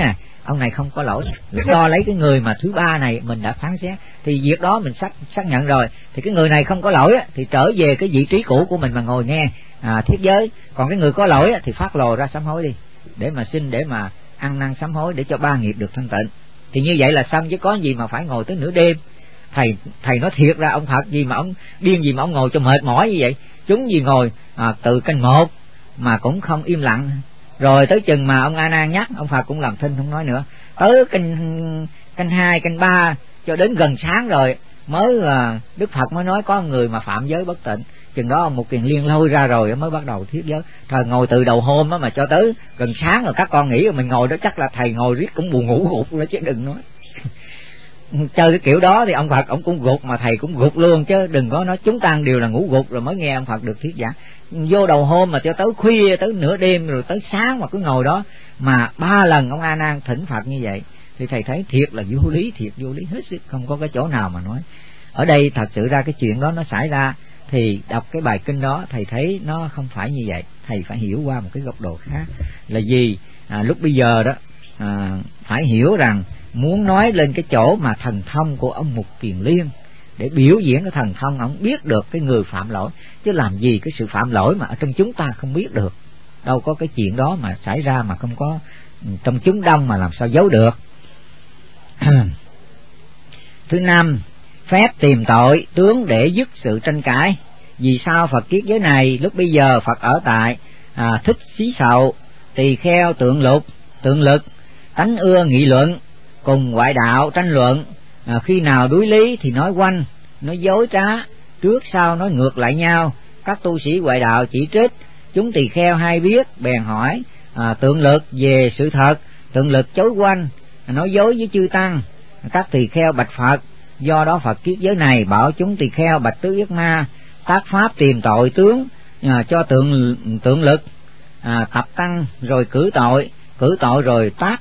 Speaker 1: ông này không có lỗi. Do lấy cái người mà thứ ba này mình đã phán xét, thì việc đó mình xác nhận rồi, thì cái người này không có lỗi thì trở về cái vị trí cũ của mình mà ngồi nghe thiết giới. Còn cái người có lỗi thì phát lồ ra sám hối đi, để mà xin, để mà ăn năn sám hối, để cho ba nghiệp được thanh tịnh. Thì như vậy là xong, chứ có gì mà phải ngồi tới nửa đêm. Thầy nói thiệt ra, ông Phật gì mà ông điên gì mà ông ngồi cho mệt mỏi như vậy. Chúng gì ngồi từ canh 1 mà cũng không im lặng, rồi tới chừng mà ông A Nan nhắc, ông Phật cũng làm thinh không nói nữa. Tới canh 2, canh 3 cho đến gần sáng rồi mới Đức Phật mới nói có người mà phạm giới bất tịnh. Chừng đó ông Mục Kiền Liên lôi ra rồi mới bắt đầu thiết giới. Thời ngồi từ đầu hôm mà cho tới gần sáng rồi các con nghĩ rồi mình ngồi đó chắc là thầy ngồi riết cũng buồn ngủ gục rồi chứ đừng nói. Chơi cái kiểu đó thì ông Phật ông cũng gục, mà thầy cũng gục luôn, chứ đừng có nói chúng ta đều là ngủ gục rồi mới nghe ông Phật được thuyết giảng. Vô đầu hôm mà cho tới khuya, tới nửa đêm rồi tới sáng mà cứ ngồi đó mà 3 lần ông A Nan thỉnh Phật như vậy thì thầy thấy thiệt là vô lý, thiệt vô lý hết sức, không có cái chỗ nào mà nói. Ở đây thật sự ra cái chuyện đó nó xảy ra, thì đọc cái bài kinh đó thầy thấy nó không phải như vậy. Thầy phải hiểu qua một cái góc độ khác là gì. Lúc bây giờ đó phải hiểu rằng muốn nói lên cái chỗ mà thần thông của ông Mục Kiền Liên, để biểu diễn cái thần thông, ông biết được cái người phạm lỗi, chứ làm gì cái sự phạm lỗi mà ở trong chúng ta không biết được. Đâu có cái chuyện đó mà xảy ra mà không có trong chúng đông mà làm sao giấu được. Thứ năm, phép tìm tội tướng để dứt sự tranh cãi. Vì sao Phật kiết giới này lúc bây giờ Phật ở tại Thích Xí Sậu, Tỳ Kheo Tượng Lực, Tánh Ưa nghị luận, cùng ngoại đạo tranh luận. Khi nào đối lý thì nói quanh, nói dối trá, trước sau nói ngược lại nhau. Các tu sĩ ngoại đạo chỉ trích, chúng tỳ kheo hay biết bèn hỏi Tượng Lực về sự thật. Tượng Lực chối quanh, nói dối với chư tăng. Các tỳ kheo bạch Phật, do đó Phật kiết giới này bảo chúng tỳ kheo bạch Tứ Yết Ma tác pháp tìm tội tướng cho Tượng Lực, tập tăng rồi cử tội rồi tác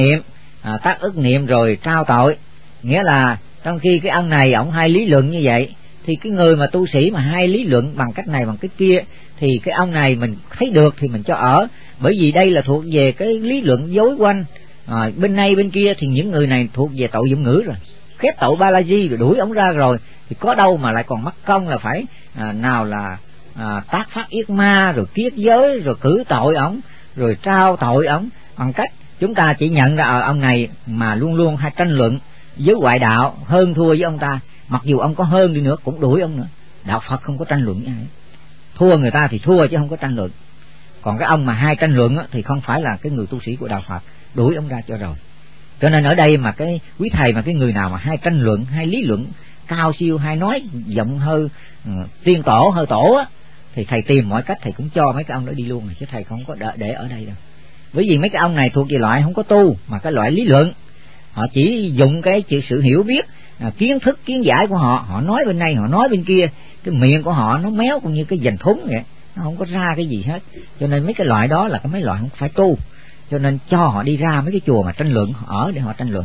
Speaker 1: ức niệm rồi trao tội. Nghĩa là trong khi cái ông này ông hay lý luận như vậy, thì cái người mà tu sĩ mà hay lý luận bằng cách này bằng cái kia, thì cái ông này mình thấy được thì mình cho ở, bởi vì đây là thuộc về cái lý luận dối quanh. Bên này bên kia thì những người này thuộc về tội dụng ngữ rồi, khép tội Ba La Di rồi đuổi ông ra rồi, thì có đâu mà lại còn mắc công là phải nào là tác pháp yết ma rồi kiết giới rồi cử tội ổng rồi trao tội ổng, bằng cách chúng ta chỉ nhận ra ông này mà luôn luôn hay tranh luận với ngoại đạo hơn thua với ông ta, mặc dù ông có hơn đi nữa cũng đuổi ông nữa. Đạo Phật không có tranh luận với ai, thua người ta thì thua chứ không có tranh luận. Còn cái ông mà hay tranh luận thì không phải là cái người tu sĩ của đạo Phật, đuổi ông ra cho rồi. Cho nên ở đây mà cái quý thầy mà cái người nào mà hay tranh luận, hay lý luận cao siêu, hay nói giọng hơi tiên tổ hơi tổ á, thì thầy tìm mọi cách thầy cũng cho mấy cái ông đó đi luôn, chứ thầy không có để ở đây đâu. Bởi vì mấy cái ông này thuộc về loại không có tu mà cái loại lý luận, họ chỉ dùng cái sự hiểu biết, kiến thức kiến giải của họ, họ nói bên này họ nói bên kia, cái miệng của họ nó méo cũng như cái dành thúng vậy, nó không có ra cái gì hết. Cho nên mấy cái loại đó là cái mấy loại không phải tu, cho nên cho họ đi ra mấy cái chùa mà tranh luận, họ ở để họ tranh luận.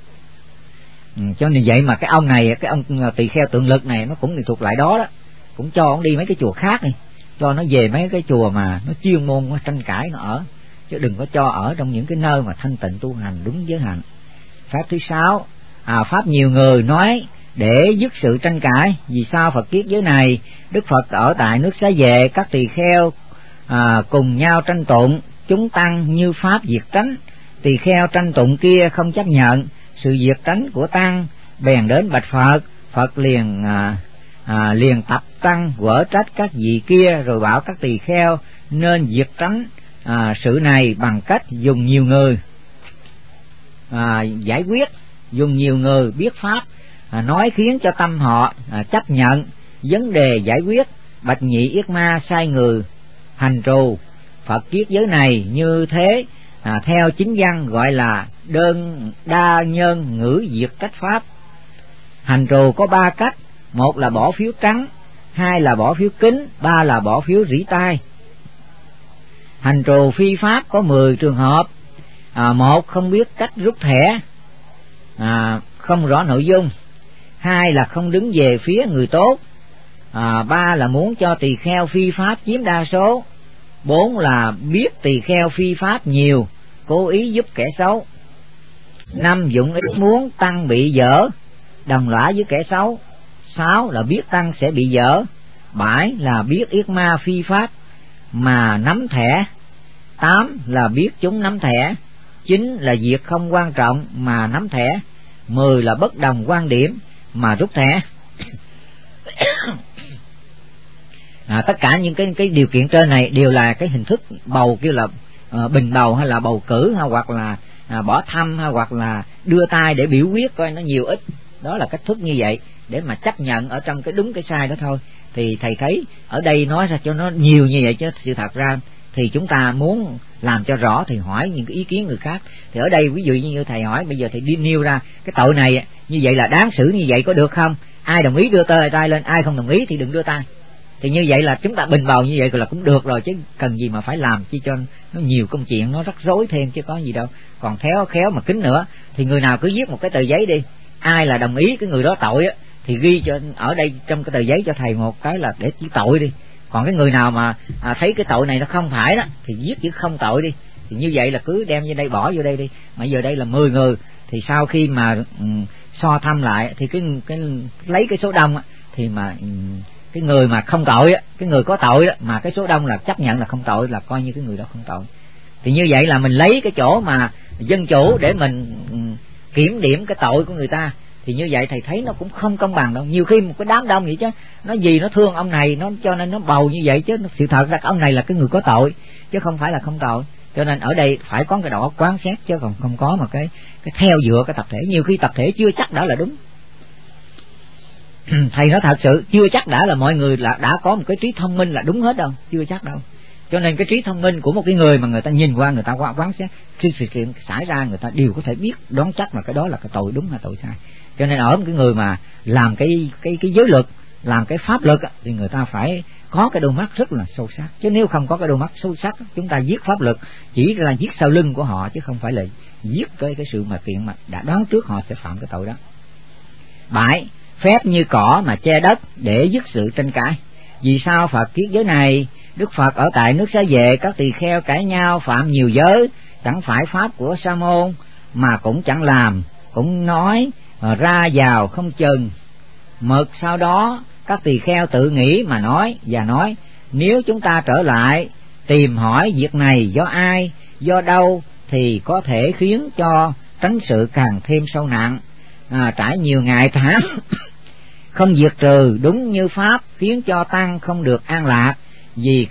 Speaker 1: Cho nên vậy mà cái ông này, cái ông tỳ kheo Tượng Lực này nó cũng thuộc lại đó, cũng cho ông đi mấy cái chùa khác này, cho nó về mấy cái chùa mà nó chuyên môn nó tranh cãi nó ở, chứ đừng có cho ở trong những cái nơi mà thanh tịnh tu hành đúng giới hạnh. Pháp thứ 6, pháp nhiều người nói để dứt sự tranh cãi. Vì sao Phật kiết giới này Đức Phật ở tại nước Xá Vệ, các tỳ kheo cùng nhau tranh tụng, chúng tăng như pháp diệt tránh. Tỳ kheo tranh tụng kia không chấp nhận sự diệt tránh của tăng, bèn đến bạch Phật. Phật liền tập tăng quở trách các vị kia, rồi bảo các tỳ kheo nên diệt tránh sự này bằng cách dùng nhiều người giải quyết, dùng nhiều người biết pháp nói khiến cho tâm họ chấp nhận vấn đề giải quyết. Bạch Nhị Yết Ma sai người hành trù Phật kiết giới này như thế, theo chính văn gọi là đơn đa nhân ngữ diệt trách pháp. Hành trù có 3 cách: một là bỏ phiếu trắng, 2 là bỏ phiếu kính, 3 là bỏ phiếu rỉ tai. Hành trù phi pháp có 10 trường hợp: 1 không biết cách rút thẻ, không rõ nội dung; 2 là không đứng về phía người tốt; 3 là muốn cho tỳ kheo phi pháp chiếm đa số; 4 là biết tỳ kheo phi pháp nhiều, cố ý giúp kẻ xấu. 5. Dụng ý muốn tăng bị dở, đồng lõa với kẻ xấu. 6. Là biết tăng sẽ bị dở. 7. Là biết yết ma phi pháp mà nắm thẻ. 8. Là biết chúng nắm thẻ. 9. Là việc không quan trọng mà nắm thẻ. 10. Là bất đồng quan điểm mà rút thẻ. Tất cả những cái điều kiện trên này đều là cái hình thức bầu, kêu là bình bầu hay là bầu cử, hay hoặc là bỏ thăm, hay hoặc là đưa tay để biểu quyết coi nó nhiều ít. Đó là cách thức như vậy để mà chấp nhận ở trong cái đúng cái sai đó thôi. Thì thầy thấy ở đây nói ra cho nó nhiều như vậy, chứ sự thật ra thì chúng ta muốn làm cho rõ thì hỏi những cái ý kiến người khác. Thì ở đây ví dụ như thầy hỏi, bây giờ thầy đi nêu ra cái tội này như vậy là đáng xử như vậy có được không? Ai đồng ý đưa tay lên, ai không đồng ý thì đừng đưa tay. Thì như vậy là chúng ta bình bầu như vậy là cũng được rồi, chứ cần gì mà phải làm chi cho nó nhiều công chuyện, nó rắc rối thêm chứ có gì đâu. Còn khéo mà kín nữa thì người nào cứ viết một cái tờ giấy đi, ai là đồng ý cái người đó tội á thì ghi cho ở đây trong cái tờ giấy cho thầy một cái là để chỉ tội đi. Còn cái người nào mà thấy cái tội này nó không phải đó thì viết chữ không tội đi. Thì như vậy là cứ đem vô đây, bỏ vô đây đi. Mà giờ đây là 10 người thì sau khi mà so thăm lại thì cái lấy cái số đông thì mà cái người mà không tội á, cái người có tội á, mà cái số đông là chấp nhận là không tội, là coi như cái người đó không tội. Thì như vậy là mình lấy cái chỗ mà dân chủ để mình kiểm điểm cái tội của người ta. Thì như vậy thầy thấy nó cũng không công bằng đâu. Nhiều khi một cái đám đông vậy chứ nó gì nó thương ông này, nó cho nên nó bầu như vậy, chứ sự thật ra ông này là cái người có tội chứ không phải là không tội. Cho nên ở đây phải có cái độ quán xét, chứ còn không có mà cái theo dựa cái tập thể. Nhiều khi tập thể chưa chắc đã là đúng. Thầy nói thật sự chưa chắc đã là mọi người là đã có một cái trí thông minh là đúng hết đâu, chưa chắc đâu. Cho nên cái trí thông minh của một cái người mà người ta nhìn qua, người ta quán xét khi sự kiện xảy ra, người ta đều có thể biết đoán chắc là cái đó là cái tội đúng hay tội sai. Cho nên ở một cái người mà làm cái giới luật, làm cái pháp luật thì người ta phải có cái đôi mắt rất là sâu sắc. Chứ nếu không có cái đôi mắt sâu sắc, chúng ta viết pháp luật chỉ là viết sau lưng của họ, chứ không phải là viết cái sự mà kiện mà đã đoán trước họ sẽ phạm cái tội đó. 7. Phép như cỏ mà che đất để dứt sự tranh cãi. Vì sao Phật kiết giới này? Đức Phật ở tại nước Xá Vệ, các tỳ kheo cãi nhau phạm nhiều giới, chẳng phải pháp của Sa môn mà cũng chẳng làm, cũng nói ra vào không chừng mực. Sau đó các tỳ kheo tự nghĩ mà nói và nói, nếu chúng ta trở lại tìm hỏi việc này do ai, do đâu thì có thể khiến cho tránh sự càng thêm sâu nặng. Trải nhiều ngày tháng không diệt trừ đúng như pháp, khiến cho tăng không được an lạc, vì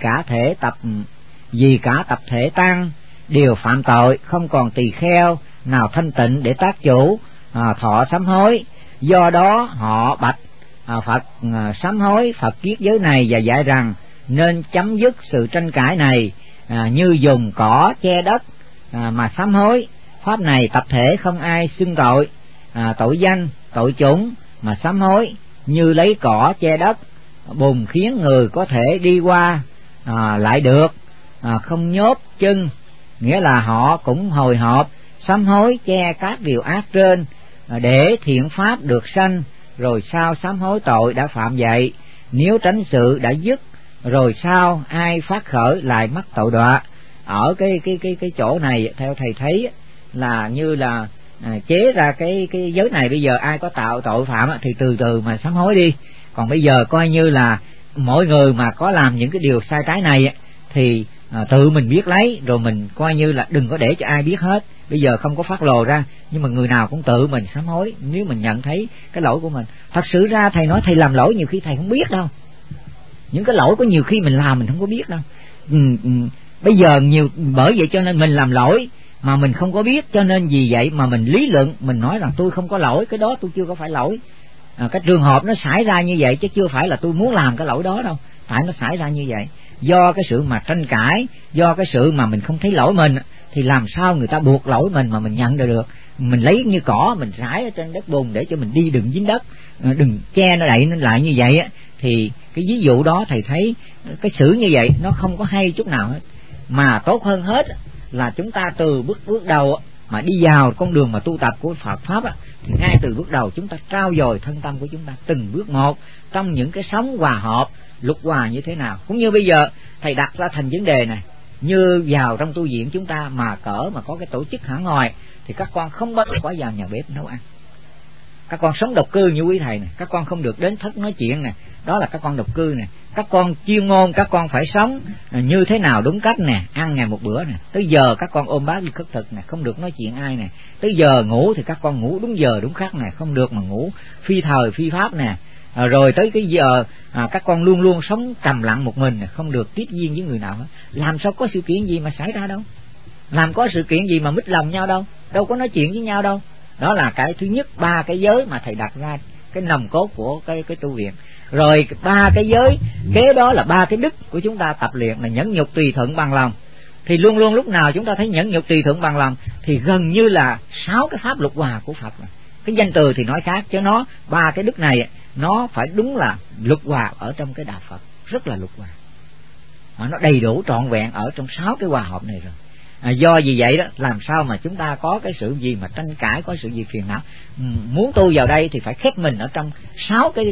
Speaker 1: cả tập thể tăng đều phạm tội, không còn tỳ kheo nào thanh tịnh để tác chủ thọ sám hối. Do đó họ bạch Phật sám hối Phật kiết giới này và dạy rằng nên chấm dứt sự tranh cãi này như dùng cỏ che đất mà sám hối. Pháp này tập thể không ai xưng tội, tội danh, tội chủng mà sám hối, như lấy cỏ che đất bùn khiến người có thể đi qua lại được, không nhốt chân, nghĩa là họ cũng hồi hộp sám hối che các điều ác trên để thiện pháp được sanh, rồi sao sám hối tội đã phạm vậy. Nếu tránh sự đã dứt rồi sao ai phát khởi lại mắc tội đọa. Ở cái chỗ này theo thầy thấy là như là chế ra cái giới này, bây giờ ai có tạo tội phạm thì từ từ mà sám hối đi. Còn bây giờ coi như là mỗi người mà có làm những cái điều sai trái này thì tự mình biết lấy, rồi mình coi như là đừng có để cho ai biết hết. Bây giờ không có phát lồ ra, nhưng mà người nào cũng tự mình sám hối nếu mình nhận thấy cái lỗi của mình. Thật sự ra thầy nói thầy làm lỗi nhiều khi thầy không biết đâu. Những cái lỗi có nhiều khi mình làm mình không có biết đâu. Bây giờ bởi vậy cho nên mình làm lỗi mà mình không có biết, cho nên vì vậy mà mình lý luận, mình nói rằng tôi không có lỗi, cái đó tôi chưa có phải lỗi. Cái trường hợp nó xảy ra như vậy chứ chưa phải là tôi muốn làm cái lỗi đó đâu, tại nó xảy ra như vậy. Do cái sự mà tranh cãi, do cái sự mà mình không thấy lỗi mình, thì làm sao người ta buộc lỗi mình mà mình nhận được. Mình lấy như cỏ mình rải ở trên đất bùn để cho mình đi đừng dính đất, đừng che nó đậy nó lại như vậy thì cái ví dụ đó thầy thấy cái xử như vậy nó không có hay chút nào hết. Mà tốt hơn hết là chúng ta từ bước đầu mà đi vào con đường mà tu tập của Phật pháp thì ngay từ bước đầu chúng ta trao dồi thân tâm của chúng ta từng bước một trong những cái sống hòa hợp luật hòa như thế nào. Cũng như bây giờ thầy đặt ra thành vấn đề này, như vào trong tu viện chúng ta mà mà có cái tổ chức hẳn ngoài thì các con không bao giờ có vào nhà bếp nấu ăn. Các con sống độc cư như quý thầy này, các con không được đến thất nói chuyện nè, đó là các con độc cư nè. Các con chuyên môn, các con phải sống như thế nào đúng cách nè, ăn ngày một bữa nè. Tới giờ các con ôm bát đi khất thực nè, không được nói chuyện ai nè. Tới giờ ngủ thì các con ngủ đúng giờ đúng khắc nè, không được mà ngủ phi thời phi pháp nè. Rồi tới cái giờ các con luôn luôn sống trầm lặng một mình nè, không được tiếp duyên với người nào hết. Làm sao có sự kiện gì mà xảy ra đâu, làm có sự kiện gì mà mít lòng nhau đâu, đâu có nói chuyện với nhau đâu. Đó là cái thứ nhất, 3 cái giới mà thầy đặt ra cái nòng cốt của cái tu viện. Rồi 3 cái giới kế đó là 3 cái đức của chúng ta tập luyện là nhẫn nhục tùy thuận bằng lòng. Thì luôn luôn lúc nào chúng ta thấy nhẫn nhục tùy thuận bằng lòng thì gần như là 6 cái pháp luật hòa của Phật. Cái danh từ thì nói khác, chứ nó 3 cái đức này nó phải đúng là luật hòa ở trong cái đạo Phật, rất là luật hòa. Nó đầy đủ trọn vẹn ở trong 6 cái hòa hợp này rồi. Do vì vậy đó, làm sao mà chúng ta có cái sự gì mà tranh cãi, có sự gì phiền não. Muốn tu vào đây thì phải khép mình ở trong 6 cái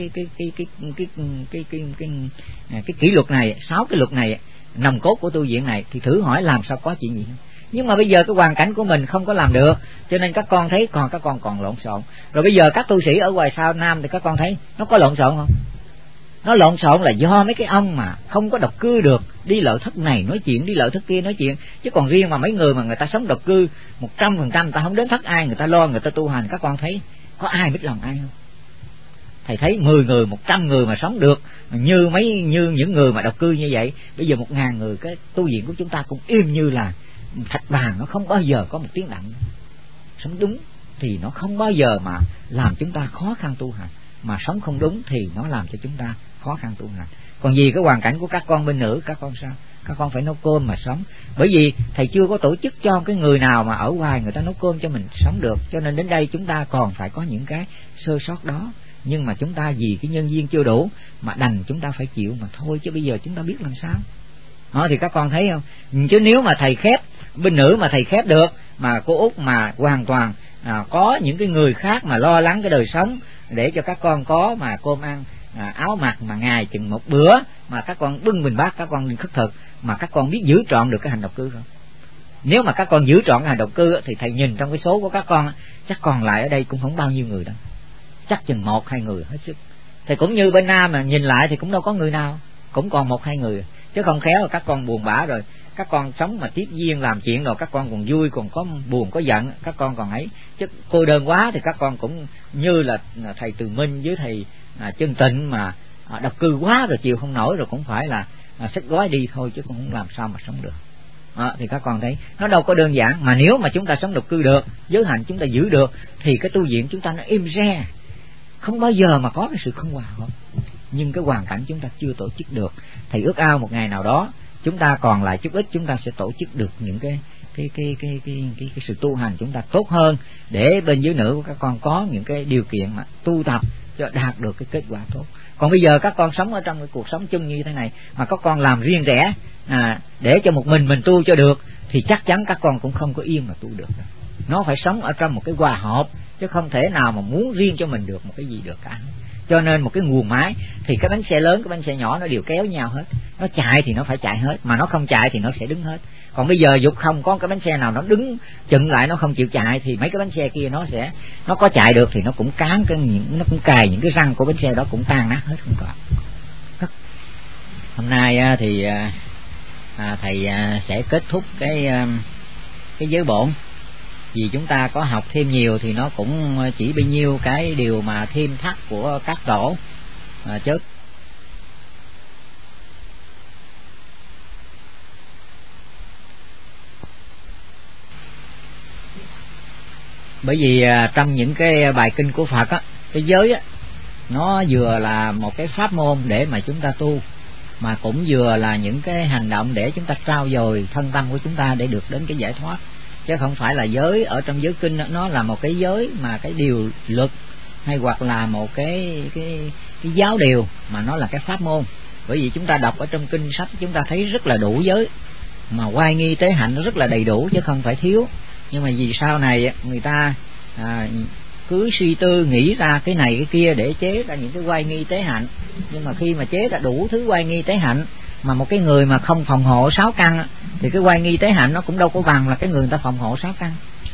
Speaker 1: kỷ luật này, 6 cái luật này, nòng cốt của tu viện này, thì thử hỏi làm sao có chuyện gì. Nhưng mà bây giờ cái hoàn cảnh của mình không có làm được, cho nên các con thấy các con còn lộn xộn. Rồi bây giờ các tu sĩ ở ngoài sao Nam thì các con thấy nó có lộn xộn không? Nó lộn xộn là do mấy cái ông mà không có độc cư được, đi lợi thất này nói chuyện, đi lợi thất kia nói chuyện. Chứ còn riêng mà mấy người mà người ta sống độc cư 100%, người ta không đến thất ai, người ta lo, người ta tu hành, các con thấy có ai biết lòng ai không? Thầy thấy 10 người, 100 người mà sống được như những người mà độc cư như vậy. Bây giờ 1000 người, cái tu viện của chúng ta cũng im như là thạch vàng, nó không bao giờ có một tiếng động. Sống đúng thì nó không bao giờ mà làm chúng ta khó khăn tu hành, mà sống không đúng thì nó làm cho chúng ta khó khăn tu hành. Còn vì cái hoàn cảnh của các con bên nữ, các con sao? Các con phải nấu cơm mà sống. Bởi vì thầy chưa có tổ chức cho cái người nào mà ở ngoài người ta nấu cơm cho mình sống được, cho nên đến đây chúng ta còn phải có những cái sơ sót đó. Nhưng mà chúng ta vì cái nhân duyên chưa đủ mà đành chúng ta phải chịu mà thôi, chứ bây giờ chúng ta biết làm sao. Đó thì các con thấy không? Chứ nếu mà thầy khép bên nữ mà thầy khép được, mà cô Út mà hoàn toàn có những cái người khác mà lo lắng cái đời sống để cho các con có mà cơm ăn, áo mặc, mà ngày chừng một bữa mà các con bưng bình bát các con đi khất thực, mà các con biết giữ trọn được cái hành độc cư không? Nếu mà các con giữ trọn cái hành độc cư thì thầy nhìn trong cái số của các con chắc còn lại ở đây cũng không bao nhiêu người đâu, chắc chừng 1-2 người hết sức. Thì cũng như bên Nam mà nhìn lại thì cũng đâu có người nào, cũng còn 1-2 người, chứ không khéo là các con buồn bã rồi các con sống mà tiếp duyên làm chuyện rồi các con còn vui, còn có buồn có giận, các con còn ấy. Chứ cô đơn quá thì các con cũng như là thầy Từ Minh với thầy Chân Tịnh mà độc cư quá rồi chịu không nổi rồi cũng phải là xách gói đi thôi, chứ cũng không làm sao mà sống được. Thì các con thấy nó đâu có đơn giản. Mà nếu mà chúng ta sống độc cư được, giới hạnh chúng ta giữ được thì cái tu viện chúng ta nó im re, không bao giờ mà có cái sự không hòa hợp. Nhưng cái hoàn cảnh chúng ta chưa tổ chức được. Thầy ước ao một ngày nào đó chúng ta còn lại chút ít, chúng ta sẽ tổ chức được những cái sự tu hành chúng ta tốt hơn, để bên dưới nữ của các con có những cái điều kiện mà tu tập cho đạt được cái kết quả tốt. Còn bây giờ các con sống ở trong cái cuộc sống chung như thế này mà các con làm riêng rẽ để cho một mình tu cho được thì chắc chắn các con cũng không có yên mà tu được. Nó phải sống ở trong một cái hòa hợp, chứ không thể nào mà muốn riêng cho mình được một cái gì được cả. Cho nên một cái nguồn máy thì cái bánh xe lớn, cái bánh xe nhỏ nó đều kéo nhau hết. Nó chạy thì nó phải chạy hết, mà nó không chạy thì nó sẽ đứng hết. Còn bây giờ dục không có cái bánh xe nào nó đứng chừng lại, nó không chịu chạy thì mấy cái bánh xe kia nó có chạy được thì nó cũng cán nó cũng cài những cái răng của bánh xe đó cũng tan nát hết không còn. Hôm nay thì thầy sẽ kết thúc cái giới bổn. Vì chúng ta có học thêm nhiều thì nó cũng chỉ bấy nhiêu cái điều mà thêm thắt của các tổ chứ. Bởi vì trong những cái bài kinh của Phật á, cái giới á nó vừa là một cái pháp môn để mà chúng ta tu, mà cũng vừa là những cái hành động để chúng ta trau dồi thân tâm của chúng ta để được đến cái giải thoát. Chứ không phải là giới ở trong giới kinh nó là một cái giới mà cái điều luật hay hoặc là một cái giáo điều, mà nó là cái pháp môn. Bởi vì chúng ta đọc ở trong kinh sách chúng ta thấy rất là đủ giới, mà oai nghi tế hạnh nó rất là đầy đủ chứ không phải thiếu. Nhưng mà vì sau này người ta cứ suy tư nghĩ ra cái này cái kia để chế ra những cái oai nghi tế hạnh. Nhưng mà khi mà chế ra đủ thứ oai nghi tế hạnh Mà một cái người mà không phòng hộ 6 căn thì cái oai nghi tế hạnh nó cũng đâu có bằng là cái người ta phòng hộ 6 căn.